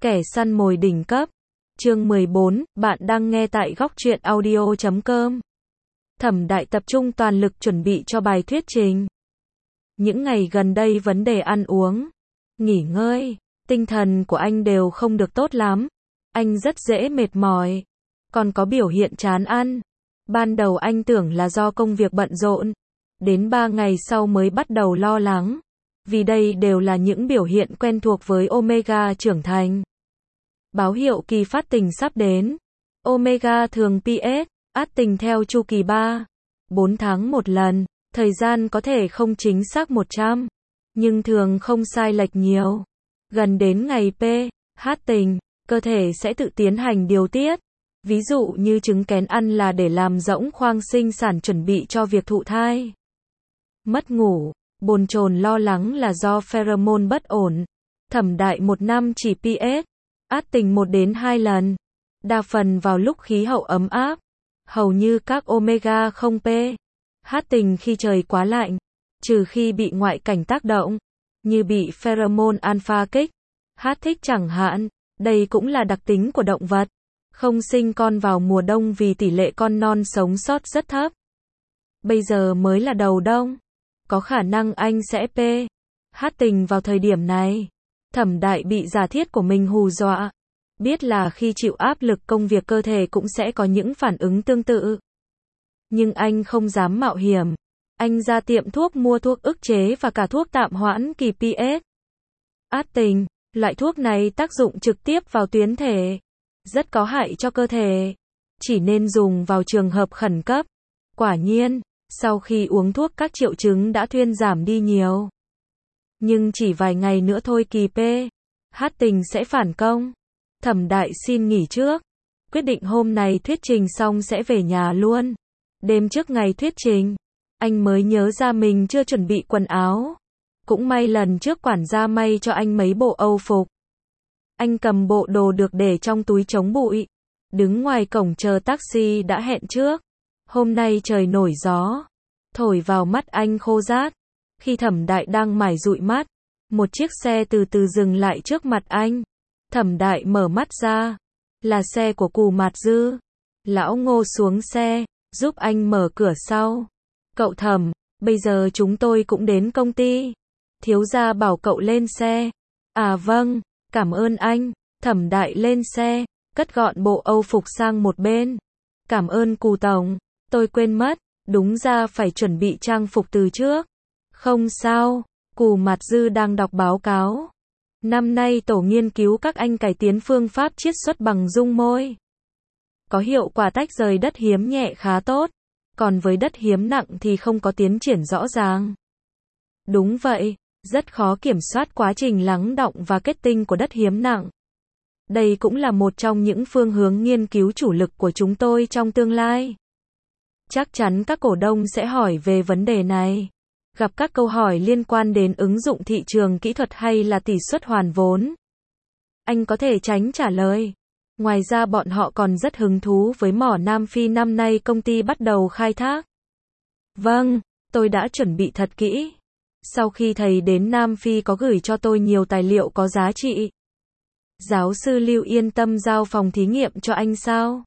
Kẻ săn mồi đỉnh cấp. Chương 14, bạn đang nghe tại góc truyện audio.com. Thẩm Đại tập trung toàn lực chuẩn bị cho bài thuyết trình. Những ngày gần đây vấn đề ăn uống, nghỉ ngơi, tinh thần của anh đều không được tốt lắm. Anh rất dễ mệt mỏi, còn có biểu hiện chán ăn. Ban đầu anh tưởng là do công việc bận rộn, đến 3 ngày sau mới bắt đầu lo lắng, vì đây đều là những biểu hiện quen thuộc với Omega trưởng thành. Báo hiệu kỳ phát tình sắp đến. Omega thường PS, át tình theo chu kỳ 3-4 tháng một lần, thời gian có thể không chính xác 100, nhưng thường không sai lệch nhiều. Gần đến ngày PH tình, cơ thể sẽ tự tiến hành điều tiết. Ví dụ như trứng kén ăn là để làm rỗng khoang sinh sản chuẩn bị cho việc thụ thai. Mất ngủ, bồn chồn lo lắng là do pheromone bất ổn. Thẩm Đại một năm chỉ PS, át tình 1 đến 2 lần. Đa phần vào lúc khí hậu ấm áp. Hầu như các Omega không PH tình khi trời quá lạnh, trừ khi bị ngoại cảnh tác động, như bị pheromone alpha kích thích chẳng hạn. Đây cũng là đặc tính của động vật không sinh con vào mùa đông vì tỷ lệ con non sống sót rất thấp. Bây giờ mới là đầu đông, có khả năng anh sẽ PH tình vào thời điểm này. Thẩm Đại bị giả thiết của mình hù dọa. Biết là khi chịu áp lực công việc cơ thể cũng sẽ có những phản ứng tương tự. Nhưng anh không dám mạo hiểm. Anh ra tiệm thuốc mua thuốc ức chế và cả thuốc tạm hoãn kỳ PS. Át tình, loại thuốc này tác dụng trực tiếp vào tuyến thể, rất có hại cho cơ thể. Chỉ nên dùng vào trường hợp khẩn cấp. Quả nhiên, sau khi uống thuốc các triệu chứng đã thuyên giảm đi nhiều. Nhưng chỉ vài ngày nữa thôi kỳ PH tình sẽ phản công. Thẩm Đại xin nghỉ trước. Quyết định hôm nay thuyết trình xong sẽ về nhà luôn. Đêm trước ngày thuyết trình, anh mới nhớ ra mình chưa chuẩn bị quần áo. Cũng may lần trước quản gia may cho anh mấy bộ âu phục. Anh cầm bộ đồ được để trong túi chống bụi. Đứng ngoài cổng chờ taxi đã hẹn trước. Hôm nay trời nổi gió, thổi vào mắt anh khô rát. Khi Thẩm Đại đang mải dụi mắt, một chiếc xe từ từ dừng lại trước mặt anh. Thẩm Đại mở mắt ra, là xe của Cù Mạt Dư. Lão Ngô xuống xe, giúp anh mở cửa sau. Cậu Thẩm, bây giờ chúng tôi cũng đến công ty. Thiếu gia bảo cậu lên xe. À vâng, cảm ơn anh. Thẩm Đại lên xe, cất gọn bộ âu phục sang một bên. Cảm ơn Cù Tổng, tôi quên mất, đúng ra phải chuẩn bị trang phục từ trước. Không sao, Cù Mạt Dư đang đọc báo cáo. Năm nay tổ nghiên cứu các anh cải tiến phương pháp chiết xuất bằng dung môi. Có hiệu quả tách rời đất hiếm nhẹ khá tốt, còn với đất hiếm nặng thì không có tiến triển rõ ràng. Đúng vậy, rất khó kiểm soát quá trình lắng đọng và kết tinh của đất hiếm nặng. Đây cũng là một trong những phương hướng nghiên cứu chủ lực của chúng tôi trong tương lai. Chắc chắn các cổ đông sẽ hỏi về vấn đề này. Gặp các câu hỏi liên quan đến ứng dụng thị trường kỹ thuật hay là tỷ suất hoàn vốn. Anh có thể tránh trả lời. Ngoài ra bọn họ còn rất hứng thú với mỏ Nam Phi năm nay công ty bắt đầu khai thác. Vâng, tôi đã chuẩn bị thật kỹ. Sau khi thầy đến Nam Phi có gửi cho tôi nhiều tài liệu có giá trị. Giáo sư Lưu yên tâm giao phòng thí nghiệm cho anh sao?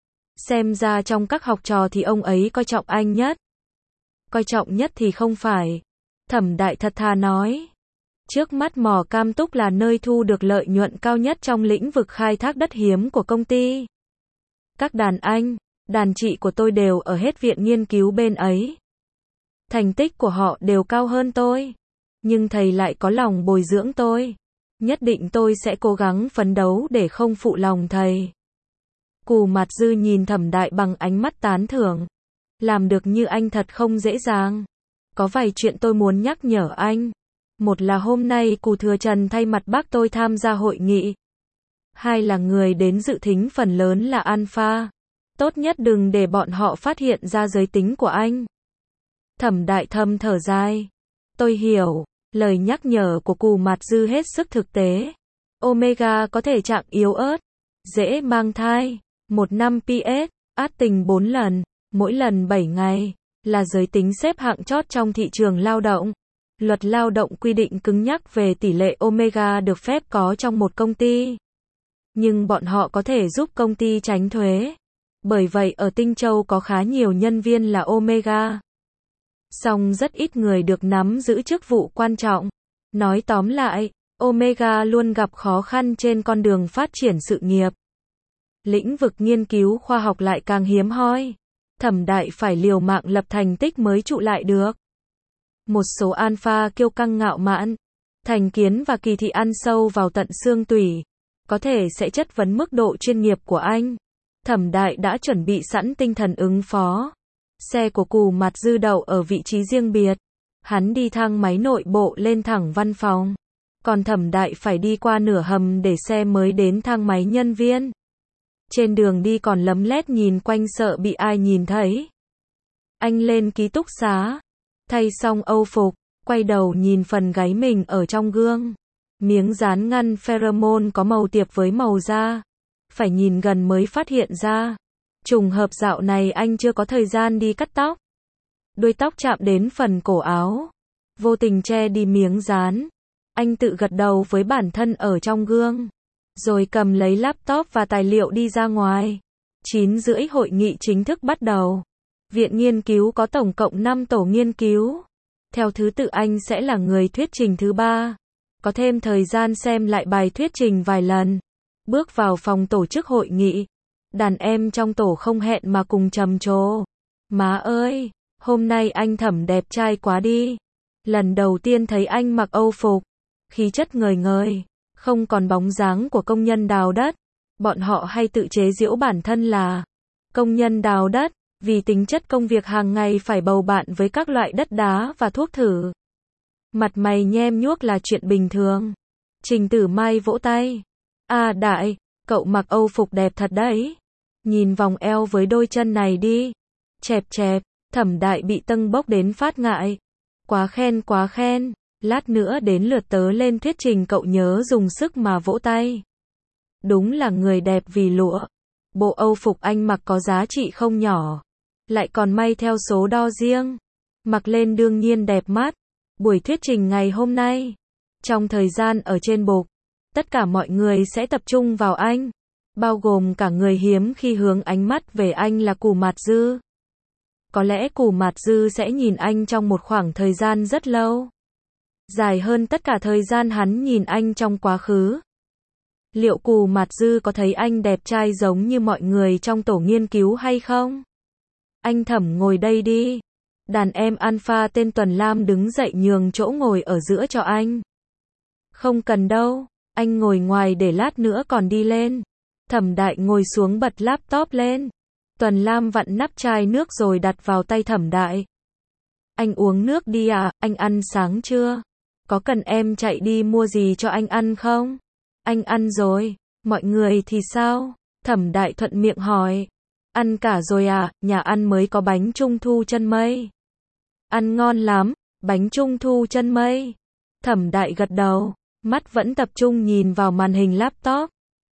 Xem ra trong các học trò thì ông ấy coi trọng anh nhất. Coi trọng nhất thì không phải. Thẩm Đại thật thà nói. Trước mắt mỏ Cam Túc là nơi thu được lợi nhuận cao nhất trong lĩnh vực khai thác đất hiếm của công ty. Các đàn anh, đàn chị của tôi đều ở hết viện nghiên cứu bên ấy. Thành tích của họ đều cao hơn tôi. Nhưng thầy lại có lòng bồi dưỡng tôi. Nhất định tôi sẽ cố gắng phấn đấu để không phụ lòng thầy. Cù Mạt Dư nhìn Thẩm Đại bằng ánh mắt tán thưởng. Làm được như anh thật không dễ dàng. Có vài chuyện tôi muốn nhắc nhở anh. Một là hôm nay Cù Thừa Trần thay mặt bác tôi tham gia hội nghị. Hai là người đến dự thính phần lớn là alpha. Tốt nhất đừng để bọn họ phát hiện ra giới tính của anh. Thẩm Đại thầm thở dài. Tôi hiểu, lời nhắc nhở của Cù Mạt Dư hết sức thực tế. Omega có thể trạng yếu ớt, dễ mang thai. 1 năm PS, át tình 4 lần, mỗi lần 7 ngày, là giới tính xếp hạng chót trong thị trường lao động. Luật lao động quy định cứng nhắc về tỷ lệ omega được phép có trong một công ty. Nhưng bọn họ có thể giúp công ty tránh thuế. Bởi vậy ở Tinh Châu có khá nhiều nhân viên là Omega. Song rất ít người được nắm giữ chức vụ quan trọng. Nói tóm lại, Omega luôn gặp khó khăn trên con đường phát triển sự nghiệp. Lĩnh vực nghiên cứu khoa học lại càng hiếm hoi. Thẩm Đại phải liều mạng lập thành tích mới trụ lại được. Một số alpha kiêu căng ngạo mạn, thành kiến và kỳ thị ăn sâu vào tận xương tủy, có thể sẽ chất vấn mức độ chuyên nghiệp của anh. Thẩm Đại đã chuẩn bị sẵn tinh thần ứng phó. Xe của Cù Mạt Dư đậu ở vị trí riêng biệt. Hắn đi thang máy nội bộ lên thẳng văn phòng. Còn Thẩm Đại phải đi qua nửa hầm để xe mới đến thang máy nhân viên. Trên đường đi còn lấm lét nhìn quanh sợ bị ai nhìn thấy. Anh lên ký túc xá, thay xong âu phục, quay đầu nhìn phần gáy mình ở trong gương. Miếng dán ngăn pheromone có màu tiệp với màu da. Phải nhìn gần mới phát hiện ra. Trùng hợp dạo này anh chưa có thời gian đi cắt tóc. Đuôi tóc chạm đến phần cổ áo. Vô tình che đi miếng dán. Anh tự gật đầu với bản thân ở trong gương. Rồi cầm lấy laptop và tài liệu đi ra ngoài. 9:30 hội nghị chính thức bắt đầu. Viện nghiên cứu có tổng cộng 5 tổ nghiên cứu. Theo thứ tự anh sẽ là người thuyết trình thứ 3. Có thêm thời gian xem lại bài thuyết trình vài lần. Bước vào phòng tổ chức hội nghị. Đàn em trong tổ không hẹn mà cùng trầm trồ. Má ơi, hôm nay anh Thẩm đẹp trai quá đi. Lần đầu tiên thấy anh mặc âu phục. Khí chất ngời ngời. Không còn bóng dáng của công nhân đào đất. Bọn họ hay tự chế giễu bản thân là công nhân đào đất, vì tính chất công việc hàng ngày phải bầu bạn với các loại đất đá và thuốc thử. Mặt mày nhem nhuốc là chuyện bình thường. Trình Tử Mai vỗ tay. Đại, cậu mặc âu phục đẹp thật đấy. Nhìn vòng eo với đôi chân này đi. Chẹp chẹp, Thẩm Đại bị tâng bốc đến phát ngại. Quá khen. Lát nữa đến lượt tớ lên thuyết trình cậu nhớ dùng sức mà vỗ tay. Đúng là người đẹp vì lụa. Bộ âu phục anh mặc có giá trị không nhỏ. Lại còn may theo số đo riêng. Mặc lên đương nhiên đẹp mắt. Buổi thuyết trình ngày hôm nay. Trong thời gian ở trên bục, tất cả mọi người sẽ tập trung vào anh. Bao gồm cả người hiếm khi hướng ánh mắt về anh là Cù Mạt Dư. Có lẽ Cù Mạt Dư sẽ nhìn anh trong một khoảng thời gian rất lâu. Dài hơn tất cả thời gian hắn nhìn anh trong quá khứ. Liệu Cù Mạt Dư có thấy anh đẹp trai giống như mọi người trong tổ nghiên cứu hay không? Anh Thẩm ngồi đây đi. Đàn em alpha tên Tuần Lam đứng dậy nhường chỗ ngồi ở giữa cho anh. Không cần đâu, anh ngồi ngoài để lát nữa còn đi lên. Thẩm Đại ngồi xuống bật laptop lên. Tuần Lam vặn nắp chai nước rồi đặt vào tay Thẩm Đại. Anh uống nước đi à, anh ăn sáng chưa? Có cần em chạy đi mua gì cho anh ăn không? Anh ăn rồi, mọi người thì sao? Thẩm Đại thuận miệng hỏi. Ăn cả rồi à, nhà ăn mới có bánh trung thu chân mây. Ăn ngon lắm, bánh trung thu chân mây. Thẩm Đại gật đầu, mắt vẫn tập trung nhìn vào màn hình laptop.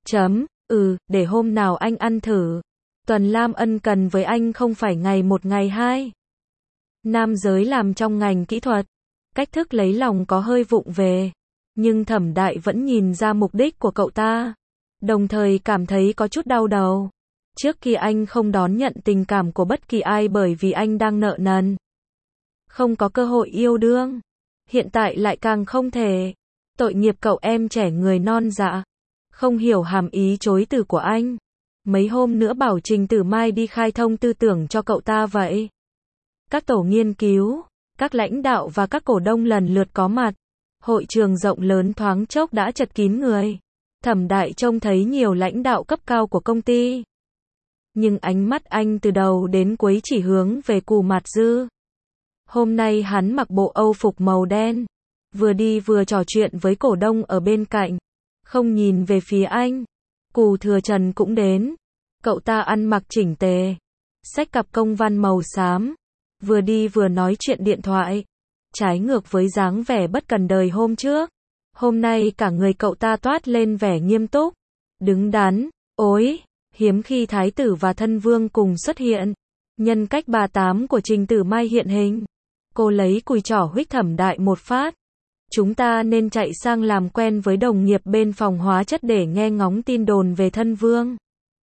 Để hôm nào anh ăn thử. Tuần Lam ân cần với anh không phải ngày một ngày hai. Nam giới làm trong ngành kỹ thuật, cách thức lấy lòng có hơi vụng về. Nhưng Thẩm Đại vẫn nhìn ra mục đích của cậu ta. Đồng thời cảm thấy có chút đau đầu. Trước khi anh không đón nhận tình cảm của bất kỳ ai bởi vì anh đang nợ nần. Không có cơ hội yêu đương. Hiện tại lại càng không thể. Tội nghiệp cậu em trẻ người non dạ. Không hiểu hàm ý chối từ của anh. Mấy hôm nữa bảo Trình Tử Mai đi khai thông tư tưởng cho cậu ta vậy. Các tổ nghiên cứu, các lãnh đạo và các cổ đông lần lượt có mặt. Hội trường rộng lớn thoáng chốc đã chật kín người. Thẩm Đại trông thấy nhiều lãnh đạo cấp cao của công ty. Nhưng ánh mắt anh từ đầu đến cuối chỉ hướng về Cù Mạt Dư. Hôm nay hắn mặc bộ âu phục màu đen. Vừa đi vừa trò chuyện với cổ đông ở bên cạnh. Không nhìn về phía anh. Cù Thừa Trần cũng đến. Cậu ta ăn mặc chỉnh tề. Xách cặp công văn màu xám. Vừa đi vừa nói chuyện điện thoại. Trái ngược với dáng vẻ bất cần đời hôm trước. Hôm nay cả người cậu ta toát lên vẻ nghiêm túc. Đứng đắn. Ối, hiếm khi thái tử và thân vương cùng xuất hiện. Nhân cách bà tám của Trình Tử Mai hiện hình. Cô lấy cùi trỏ huých Thẩm Đại một phát. Chúng ta nên chạy sang làm quen với đồng nghiệp bên phòng hóa chất để nghe ngóng tin đồn về thân vương.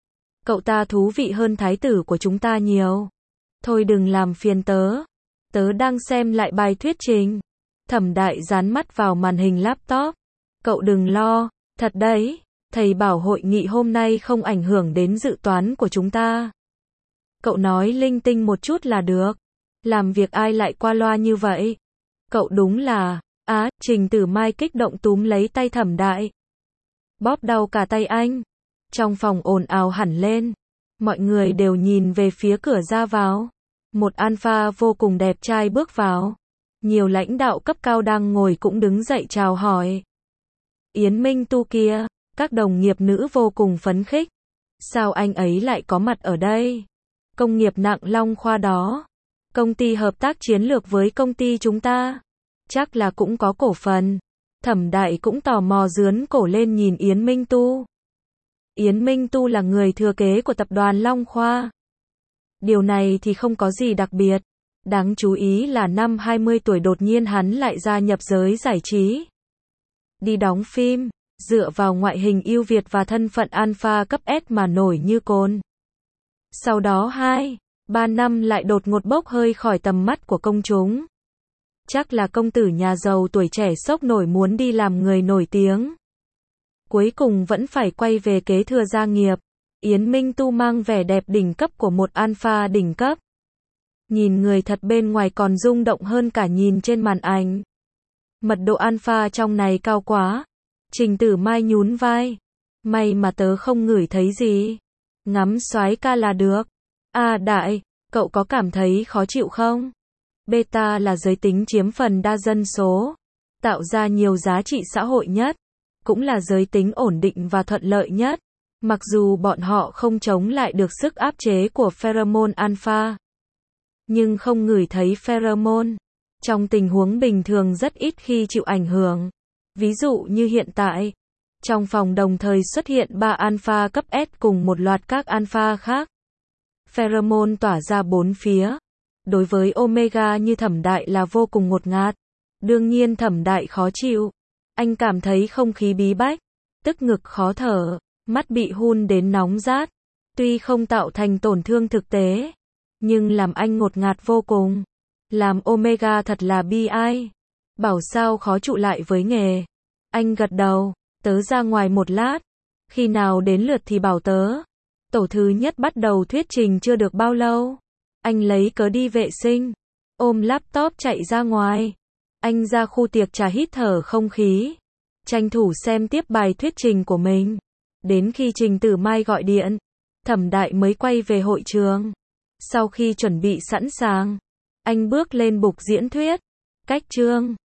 Cậu ta thú vị hơn thái tử của chúng ta nhiều. Thôi đừng làm phiền tớ. Tớ đang xem lại bài thuyết trình. Thẩm Đại dán mắt vào màn hình laptop. Cậu đừng lo, thật đấy. Thầy bảo hội nghị hôm nay không ảnh hưởng đến dự toán của chúng ta. Cậu nói linh tinh một chút là được. Làm việc ai lại qua loa như vậy? Cậu đúng là... Trình Tử Mai kích động túm lấy tay Thẩm Đại. Bóp đau cả tay anh. Trong phòng ồn ào hẳn lên. Mọi người đều nhìn về phía cửa ra vào. Một alpha vô cùng đẹp trai bước vào. Nhiều lãnh đạo cấp cao đang ngồi cũng đứng dậy chào hỏi. Yến Minh Tu kia, các đồng nghiệp nữ vô cùng phấn khích. Sao anh ấy lại có mặt ở đây? Công nghiệp nặng Long Khoa đó. Công ty hợp tác chiến lược với công ty chúng ta. Chắc là cũng có cổ phần. Thẩm Đại cũng tò mò dướn cổ lên nhìn Yến Minh Tu. Yến Minh Tu là người thừa kế của tập đoàn Long Khoa. Điều này thì không có gì đặc biệt. Đáng chú ý là năm 20 tuổi đột nhiên hắn lại gia nhập giới giải trí. Đi đóng phim, dựa vào ngoại hình ưu việt và thân phận alpha cấp S mà nổi như cồn. Sau đó 2-3 năm lại đột ngột bốc hơi khỏi tầm mắt của công chúng. Chắc là công tử nhà giàu tuổi trẻ sốc nổi muốn đi làm người nổi tiếng. Cuối cùng vẫn phải quay về kế thừa gia nghiệp. Yến Minh Tu mang vẻ đẹp đỉnh cấp của một alpha đỉnh cấp. Nhìn người thật bên ngoài còn rung động hơn cả nhìn trên màn ảnh. Mật độ alpha trong này cao quá. Trình Tử Mai nhún vai. May mà tớ không ngửi thấy gì. Ngắm soái ca là được. Đại, cậu có cảm thấy khó chịu không? Beta là giới tính chiếm phần đa dân số. Tạo ra nhiều giá trị xã hội nhất. Cũng là giới tính ổn định và thuận lợi nhất. Mặc dù bọn họ không chống lại được sức áp chế của pheromone alpha. Nhưng không ngửi thấy pheromone. Trong tình huống bình thường rất ít khi chịu ảnh hưởng. Ví dụ như hiện tại. Trong phòng đồng thời xuất hiện 3 alpha cấp S cùng một loạt các alpha khác. Pheromone tỏa ra bốn phía. Đối với Omega như Thẩm Đại là vô cùng ngột ngạt. Đương nhiên Thẩm Đại khó chịu. Anh cảm thấy không khí bí bách. Tức ngực khó thở. Mắt bị hun đến nóng rát. Tuy không tạo thành tổn thương thực tế. Nhưng làm anh ngột ngạt vô cùng. Làm Omega thật là bi ai. Bảo sao khó trụ lại với nghề. Anh gật đầu. Tớ ra ngoài một lát. Khi nào đến lượt thì bảo tớ. Tổ thứ nhất bắt đầu thuyết trình chưa được bao lâu. Anh lấy cớ đi vệ sinh. Ôm laptop chạy ra ngoài. Anh ra khu tiệc trà hít thở không khí. Tranh thủ xem tiếp bài thuyết trình của mình. Đến khi Trình Tử Mai gọi điện. Thẩm Đại mới quay về hội trường. Sau khi chuẩn bị sẵn sàng. Anh bước lên bục diễn thuyết. Cách chương.